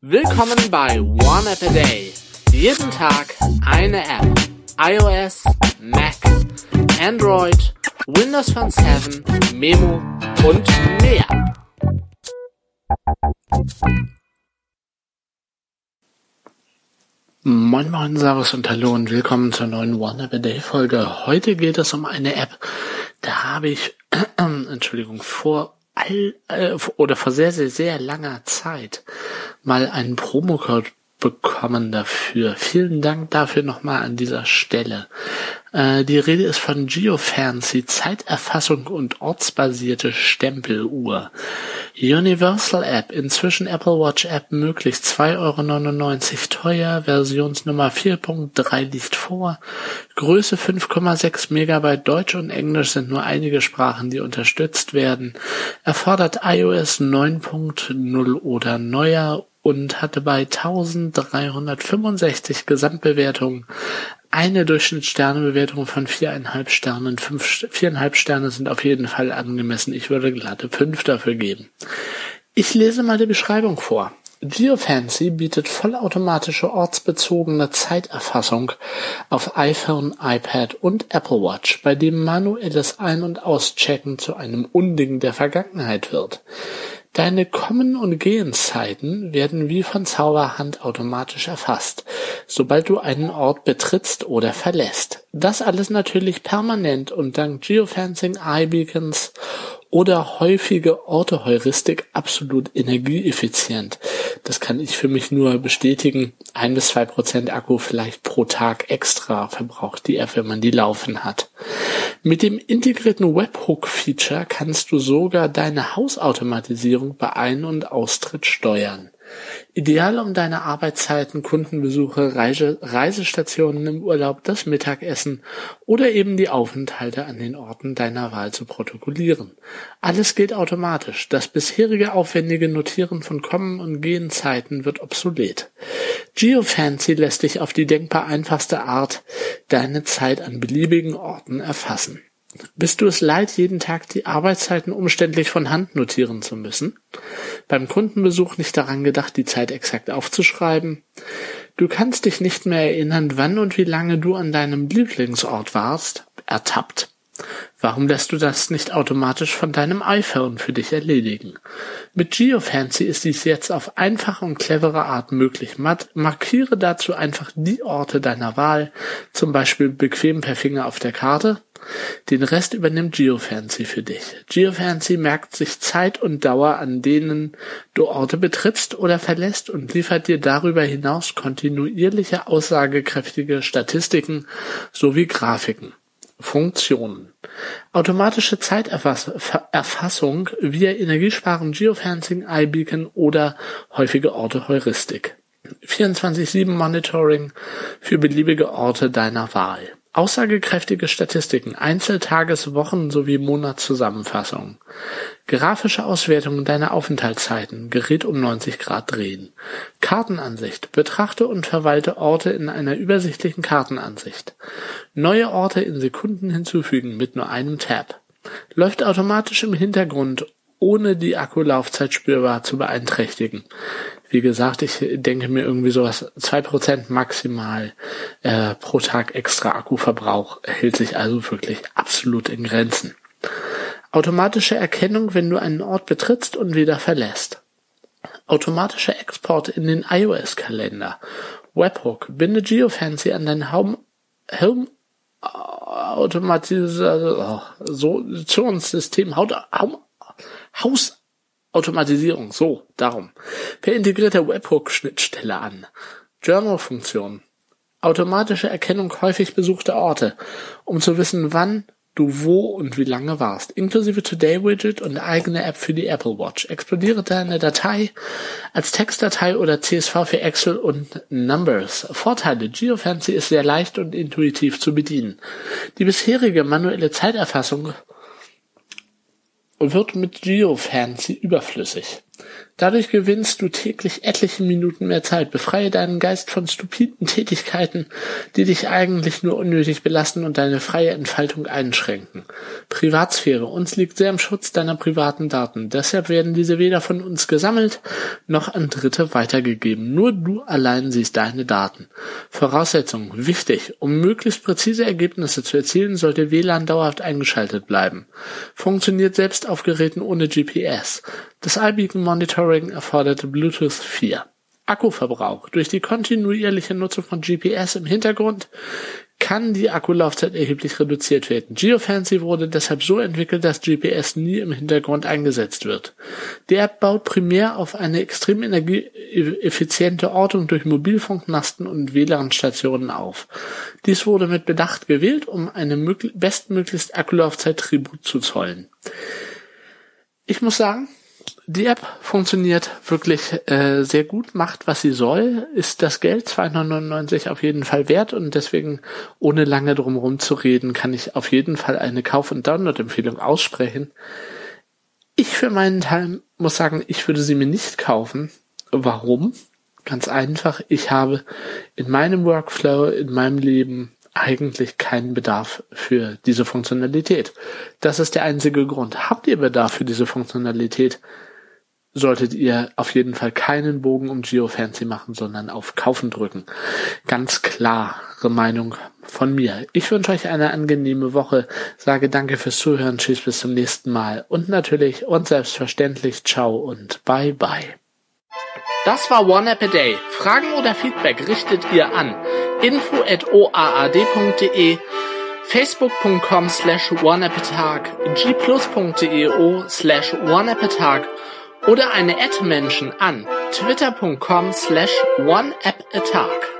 Willkommen bei One App a Day. Jeden Tag eine App. iOS, Mac, Android, Windows Phone 7, Memo und mehr. Moin Moin, Servus und Hallo und willkommen zur neuen One App a Day Folge. Heute geht es um eine App, da habe ich, vor sehr, sehr, sehr langer Zeit mal einen Promocode bekommen dafür. Vielen Dank dafür nochmal an dieser Stelle. Die Rede ist von Geofancy, Zeiterfassung und ortsbasierte Stempeluhr. Universal App, inzwischen Apple Watch App möglich, 2,99 € teuer, Versionsnummer 4.3 liegt vor, Größe 5,6 Megabyte, Deutsch und Englisch sind nur einige Sprachen, die unterstützt werden, erfordert iOS 9.0 oder neuer und hatte bei 1365 Gesamtbewertungen eine Durchschnittssternebewertung von 4,5 Sternen. 4,5 Sterne sind auf jeden Fall angemessen. Ich würde glatte 5 dafür geben. Ich lese mal die Beschreibung vor. Geofancy bietet vollautomatische ortsbezogene Zeiterfassung auf iPhone, iPad und Apple Watch, bei dem manuelles Ein- und Auschecken zu einem Unding der Vergangenheit wird. Deine Kommen- und Gehenszeiten werden wie von Zauberhand automatisch erfasst, sobald du einen Ort betrittst oder verlässt. Das alles natürlich permanent und dank Geofencing, iBeacons oder häufige Orteheuristik absolut energieeffizient. Das kann ich für mich nur bestätigen. 1-2% Akku vielleicht pro Tag extra verbraucht die App, wenn man die laufen hat. Mit dem integrierten Webhook-Feature kannst du sogar deine Hausautomatisierung bei Ein- und Austritt steuern. Ideal, um deine Arbeitszeiten, Kundenbesuche, Reisestationen im Urlaub, das Mittagessen oder eben die Aufenthalte an den Orten deiner Wahl zu protokollieren. Alles geht automatisch. Das bisherige aufwendige Notieren von Kommen- und Gehenzeiten wird obsolet. Geofancy lässt dich auf die denkbar einfachste Art deine Zeit an beliebigen Orten erfassen. Bist du es leid, jeden Tag die Arbeitszeiten umständlich von Hand notieren zu müssen? Beim Kundenbesuch nicht daran gedacht, die Zeit exakt aufzuschreiben? Du kannst dich nicht mehr erinnern, wann und wie lange du an deinem Lieblingsort warst? Ertappt. Warum lässt du das nicht automatisch von deinem iPhone für dich erledigen? Mit Geofancy ist dies jetzt auf einfache und clevere Art möglich. Markiere dazu einfach die Orte deiner Wahl, zum Beispiel bequem per Finger auf der Karte. Den Rest übernimmt Geofancy für dich. Geofancy merkt sich Zeit und Dauer, an denen du Orte betrittst oder verlässt und liefert dir darüber hinaus kontinuierliche aussagekräftige Statistiken sowie Grafiken. Funktionen. Automatische Zeiterfassung via Energiesparen, Geofencing, iBeacon oder häufige Orteheuristik. 24/7 Monitoring für beliebige Orte deiner Wahl. Aussagekräftige Statistiken, Einzeltages-, Wochen- sowie Monatszusammenfassungen. Grafische Auswertung deiner Aufenthaltszeiten, Gerät um 90 Grad drehen. Kartenansicht, betrachte und verwalte Orte in einer übersichtlichen Kartenansicht. Neue Orte in Sekunden hinzufügen mit nur einem Tab. Läuft automatisch im Hintergrund, ohne die Akkulaufzeit spürbar zu beeinträchtigen. Wie gesagt, ich denke mir irgendwie sowas, 2% maximal pro Tag extra Akkuverbrauch hält sich also wirklich absolut in Grenzen. Automatische Erkennung, wenn du einen Ort betrittst und wieder verlässt. Automatischer Export in den iOS-Kalender. Webhook, binde Geofancy an dein Home-Automatisierungssystem, Hausautomatisierung, so, darum. Per integrierter Webhook-Schnittstelle an. Journal-Funktion. Automatische Erkennung häufig besuchter Orte, um zu wissen, wann du wo und wie lange warst, inklusive Today-Widget und eigene App für die Apple Watch. Explodiere deine Datei als Textdatei oder CSV für Excel und Numbers. Vorteile: Geofancy ist sehr leicht und intuitiv zu bedienen. Die bisherige manuelle Zeiterfassung wird mit Geofancy überflüssig. Dadurch gewinnst du täglich etliche Minuten mehr Zeit. Befreie deinen Geist von stupiden Tätigkeiten, die dich eigentlich nur unnötig belasten und deine freie Entfaltung einschränken. Privatsphäre. Uns liegt sehr am Schutz deiner privaten Daten. Deshalb werden diese weder von uns gesammelt, noch an Dritte weitergegeben. Nur du allein siehst deine Daten. Voraussetzungen. Wichtig. Um möglichst präzise Ergebnisse zu erzielen, sollte WLAN dauerhaft eingeschaltet bleiben. Funktioniert selbst auf Geräten ohne GPS. Das iBeacon Monitoring erforderte Bluetooth 4. Akkuverbrauch. Durch die kontinuierliche Nutzung von GPS im Hintergrund kann die Akkulaufzeit erheblich reduziert werden. Geofancy wurde deshalb so entwickelt, dass GPS nie im Hintergrund eingesetzt wird. Die App baut primär auf eine extrem energieeffiziente Ortung durch Mobilfunkmasten und WLAN-Stationen auf. Dies wurde mit Bedacht gewählt, um eine bestmöglichst Akkulaufzeit Tribut zu zollen. Ich muss sagen, die App funktioniert wirklich sehr gut, macht, was sie soll, ist das Geld 2,99 auf jeden Fall wert und deswegen, ohne lange drum rumzureden, kann ich auf jeden Fall eine Kauf- und Download-Empfehlung aussprechen. Ich für meinen Teil muss sagen, ich würde sie mir nicht kaufen. Warum? Ganz einfach, ich habe in meinem Workflow, in meinem Leben eigentlich keinen Bedarf für diese Funktionalität. Das ist der einzige Grund. Habt ihr Bedarf für diese Funktionalität, solltet ihr auf jeden Fall keinen Bogen um Geofancy machen, sondern auf Kaufen drücken. Ganz klare Meinung von mir. Ich wünsche euch eine angenehme Woche, sage danke fürs Zuhören, tschüss, bis zum nächsten Mal und natürlich und selbstverständlich ciao und bye bye. Das war One App a Day. Fragen oder Feedback richtet ihr an info@oaad.de, facebook.com/oneappatag, gplus.io/oneappatag oder eine @Menschen an twitter.com/oneappatag.